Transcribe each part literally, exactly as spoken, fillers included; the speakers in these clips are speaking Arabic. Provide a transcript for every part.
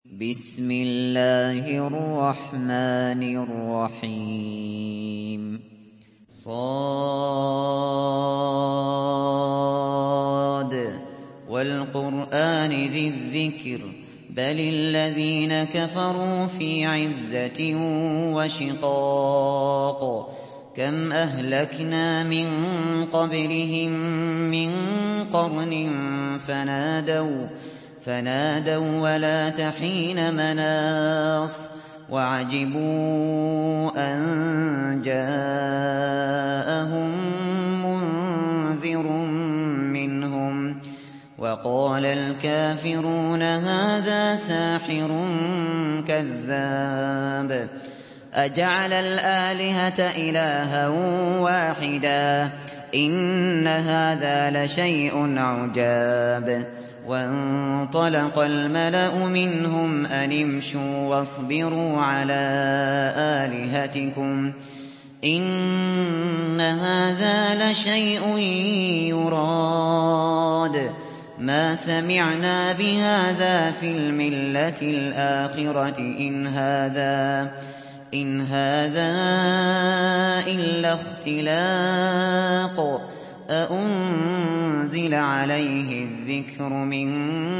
بسم الله الرحمن الرحيم صاد والقرآن ذي الذكر بل الذين كفروا في عزة وشقاق كم أهلكنا من قبلهم من قرن فنادوا فنادوا ولا تحين مناص وعجبوا أن جاءهم منذر منهم وقال الكافرون هذا ساحر كذاب أجعل الآلهة إلها واحدا إن هذا لشيء عجاب وانطلق الملأ منهم أن امشوا واصبروا على آلهتكم إن هذا لشيء يراد ما سمعنا بهذا في الملة الآخرة إن هذا إن هذا إلا اختلاق أأنزل عليه الذكر من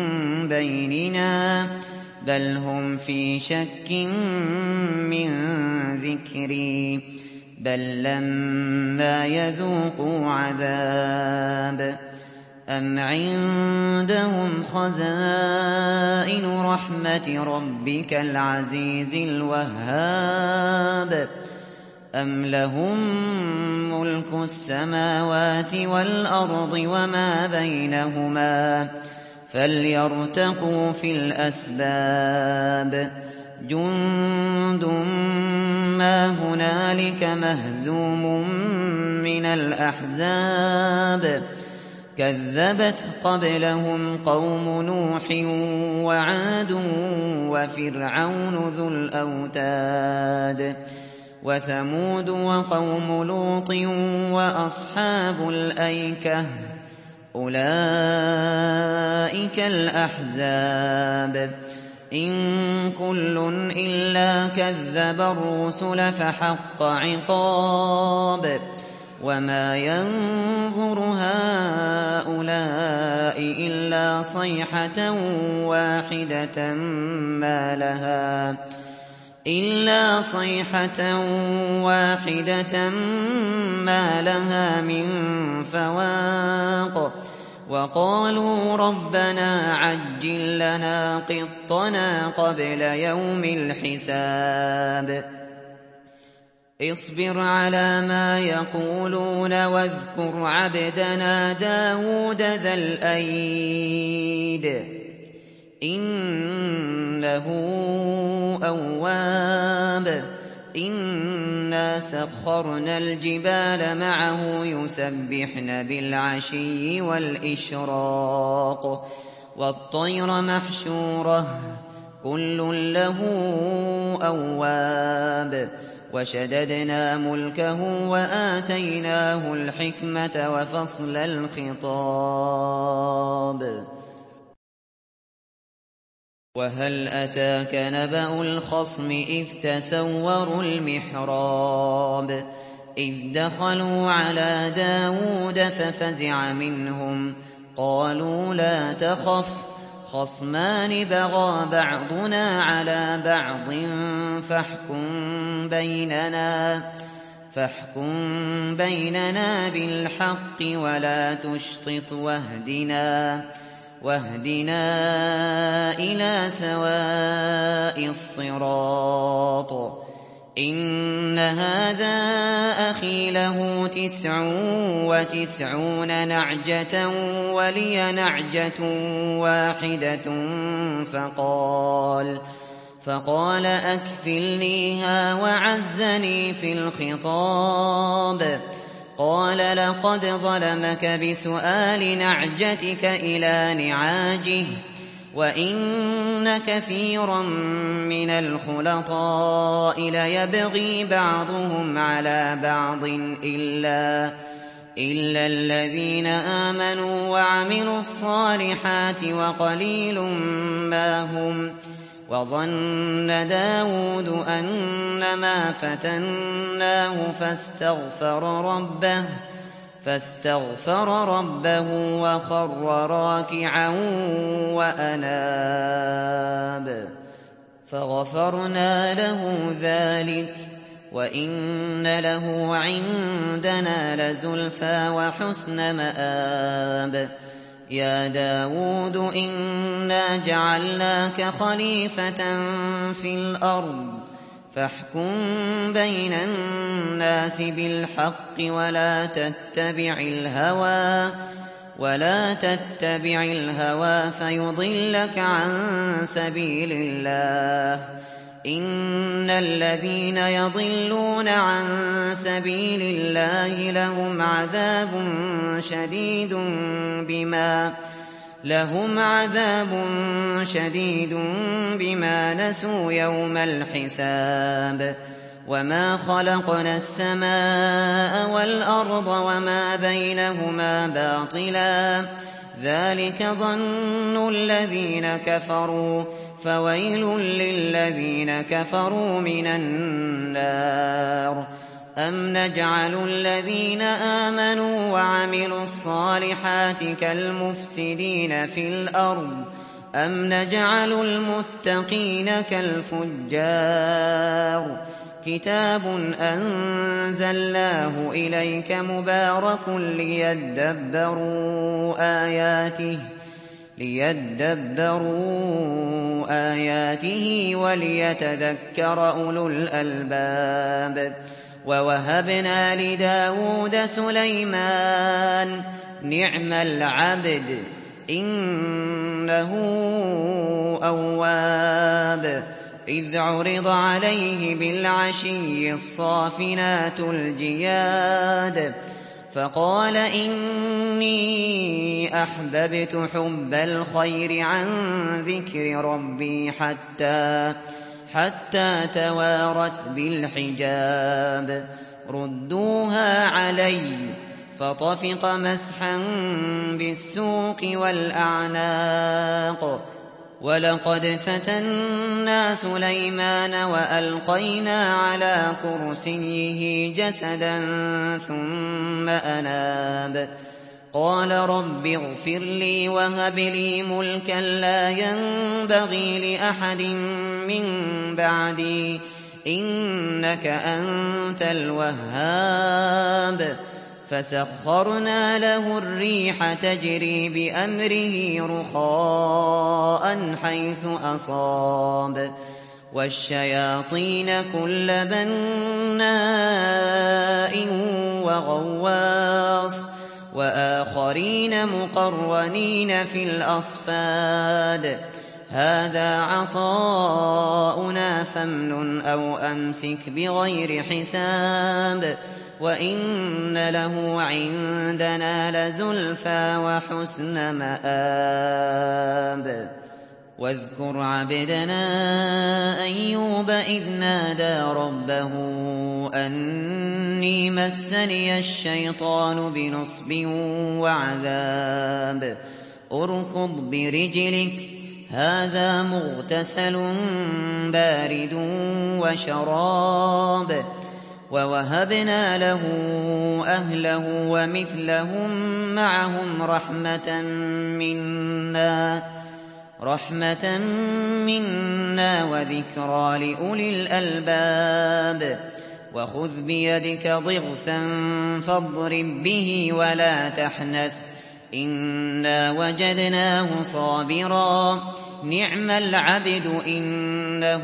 بيننا بل هم في شك من ذكري بل لما يذوقوا عذاب أم عندهم خزائن رحمة ربك العزيز الوهاب أم لهم ملك السماوات والأرض وما بينهما فليرتقوا في الأسباب جند ما هنالك مهزوم من الأحزاب كذبت قبلهم قوم نوح وعاد وفرعون ذو الأوتاد وثمود وقوم لوط وأصحاب الأيكة أولئك الأحزاب إن كل إلا كذب الرسل فحق عقاب وما ينظر هؤلاء إلا صيحة واحدة ما لها إلا صيحة واحدة ما لها من فواق وقالوا ربنا عجل لنا قطنا قبل يوم الحساب اصبر على ما يقولون واذكر عبدنا داود ذا الأيد إنه أواب إنا سخرنا الجبال معه يسبحن بالعشي والإشراق والطير محشورة كل له أواب وشددنا ملكه وآتيناه الحكمة وفصل الخطاب وهل أتاك نبأ الخصم إذ تسوروا المحراب إذ دخلوا على داود ففزع منهم قالوا لا تخف خصمان بغى بعضنا على بعض فاحكم بيننا فاحكم بيننا بالحق ولا تشطط واهدنا واهدنا إلى سواء الصراط إن هذا أخي له تسع وتسعون نعجة ولي نعجة واحدة فقال فقال أكفلنيها وعزني في الخطاب قال لقد ظلمك بسؤال نعجتك إلى نعاجه وإن كثيرا من الخلطاء ليبغي بعضهم على بعض إلا إلا الذين آمنوا وعملوا الصالحات وقليل ما هم وظن داود أنما فتناه فاستغفر ربه فاستغفر ربه وخر راكعا وأناب فغفرنا له ذلك وإن له عندنا لزلفى وحسن مآب يا داود إنا جعلناك خليفة في الأرض فاحكم بين الناس بالحق ولا تتبع الهوى ولا تتبع الهوى فيضلك عن سبيل الله إن الذين يضلون عن سبيل الله لهم عذاب شديد بما لهم عذاب شديد بما نسوا يوم الحساب وما خلقنا السماء والأرض وما بينهما باطلا ذلك ظن الذين كفروا فويل للذين كفروا من النار أم نجعل الذين آمنوا وعملوا الصالحات كالمفسدين في الأرض أم نجعل المتقين كالفجار كتاب أنزلناه إليك مبارك ليدبروا آياته ليدبروا آياته وليتذكر أولو الألباب ووهبنا لداود سليمان نعم العبد إنه أواب إذ عرض عليه بالعشي الصافنات الجياد فقال إني أحببت حب الخير عن ذكر ربي حتى حتى توارت بالحجاب ردوها علي فطفق مسحا بالسوق والأعناق ولقد فتنا سليمان وألقينا على كرسيه جسدا ثم أناب قال رب اغفر لي وهب لي ملكا لا ينبغي لأحد من بعدي إنك أنت الوهاب فسخرنا له الريح تجري بأمره رخاء حيث أصاب والشياطين كل بناء وغواص وآخرين مقرنين في الأصفاد هذا عطاؤنا فامنن أو أمسك بغير حساب وإن له عندنا لزلفى وحسن مآب واذكر عبدنا أيوب إذ نادى ربه أني مسني الشيطان بنصب وعذاب اركض برجلك هذا مغتسل بارد وشراب ووهبنا له أهله ومثلهم معهم رحمة منا رحمة منا وذكرى لأولي الألباب وخذ بيدك ضغثا فاضرب به ولا تحنث إنا وجدناه صابرا نعم العبد إنه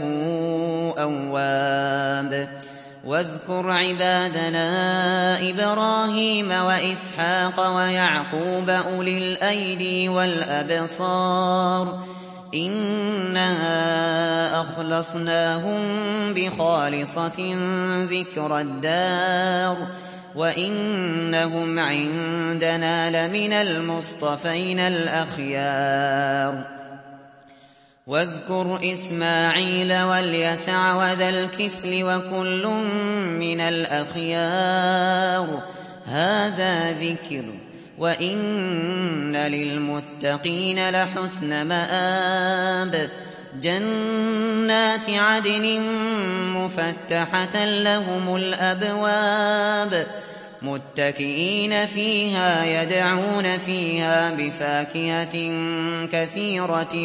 أواب واذكر عبادنا إبراهيم وإسحاق ويعقوب أولي الأيدي والأبصار إنا أخلصناهم بخالصة ذكر الدار وإنهم عندنا لمن المصطفين الأخيار واذكر إسماعيل واليسع وذا الكفل وكل من الأخيار هذا ذكر وإن للمتقين لحسن مآب جنات عدن مفتحة لهم الأبواب متكئين فيها يدعون فيها بفاكهة كثيرة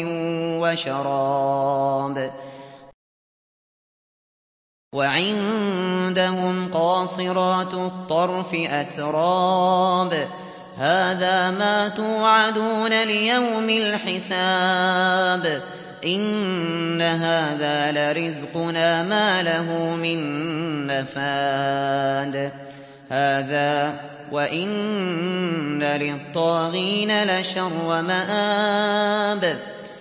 وشراب وعندهم قاصرات الطرف أتراب هذا ما توعدون ليوم الحساب إن هذا لرزقنا ما له من نفاد هذا وإن للطاغين لشر مآب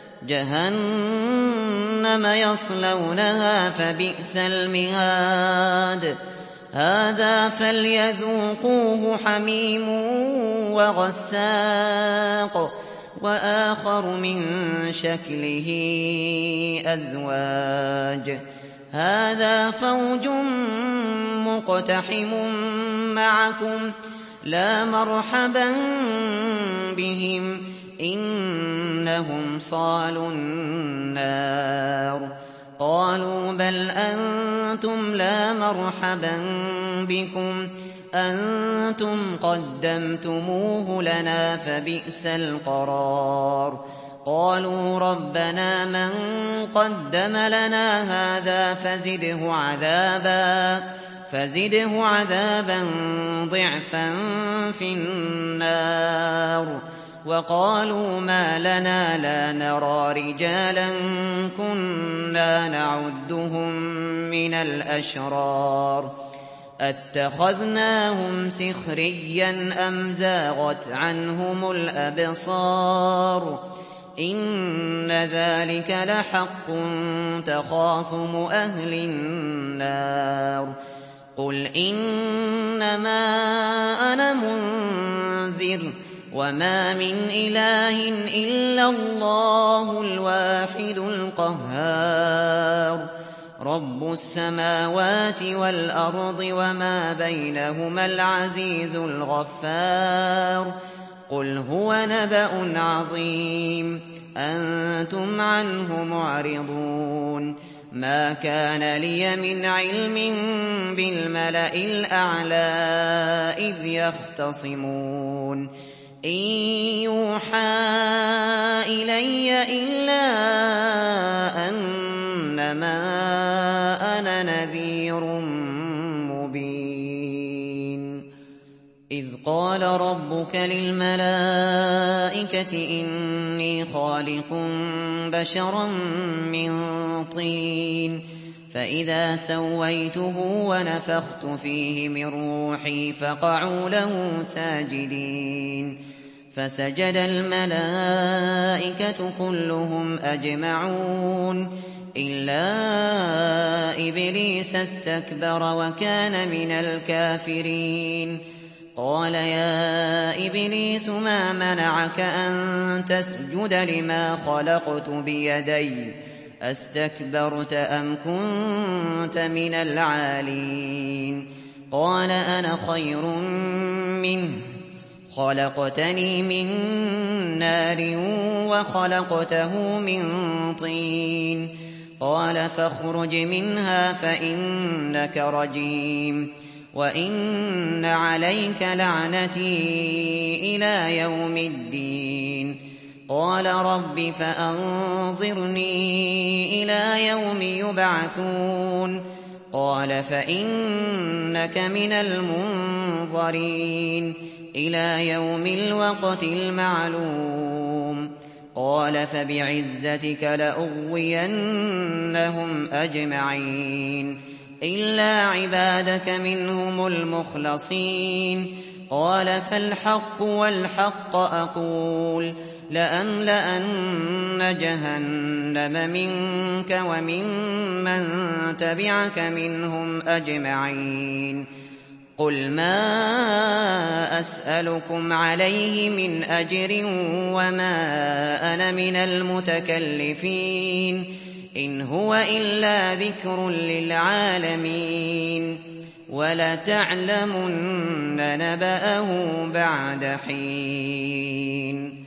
جهنم يصلونها فبئس المهاد هذا فليذوقوه حميم وغساق وآخر من شكله أزواج هذا فوج مقتحم معكم لا مرحبا بهم إنهم صالوا النار قالوا بل أنتم لا مرحبا بكم أنتم قدمتموه لنا فبئس القرار قالوا ربنا من قدم لنا هذا فزده عذابا فزده عذابا ضعفا في النار وقالوا ما لنا لا نرى رجالا كنا نعدهم من الأشرار أتخذناهم سخريا أم زاغت عنهم الأبصار إن ذلك لحق تخاصم أهل النار قل إنما أنا منذر وما من إله إلا الله الواحد القهار رب السماوات والأرض وما بينهما العزيز الغفار قل هو نبأ عظيم أنتم عنه معرضون ما كان لي من علم بالملأ الأعلى إذ يختصمون إن يوحى إلي إلا أنما أنا نذير مبين إذ قال ربك للملائكة إني خالق بشرا من طين فإذا سويته ونفخت فيه من روحي فقعوا له ساجدين فسجد الملائكة كلهم أجمعون إلا إبليس استكبر وكان من الكافرين قال يا إبليس ما منعك أن تسجد لما خلقت بيدي أستكبرت أم كنت من العالين قال أنا خير منه خلقتني من نار وخلقته من طين قال فاخرج منها فإنك رجيم وإن عليك لعنتي إلى يوم الدين قال رب فأنظرني إلى يوم يبعثون قال فإنك من المنظرين إلى يوم الوقت المعلوم قال فبعزتك لأغوينهم أجمعين إلا عبادك منهم المخلصين قال فالحق والحق أقول لأملأن جهنم منك وممن تبعك منهم أجمعين قل ما أسألكم عليه من أجر وما أنا من المتكلفين إن هو إلا ذكر للعالمين ولتعلمن نبأه بعد حين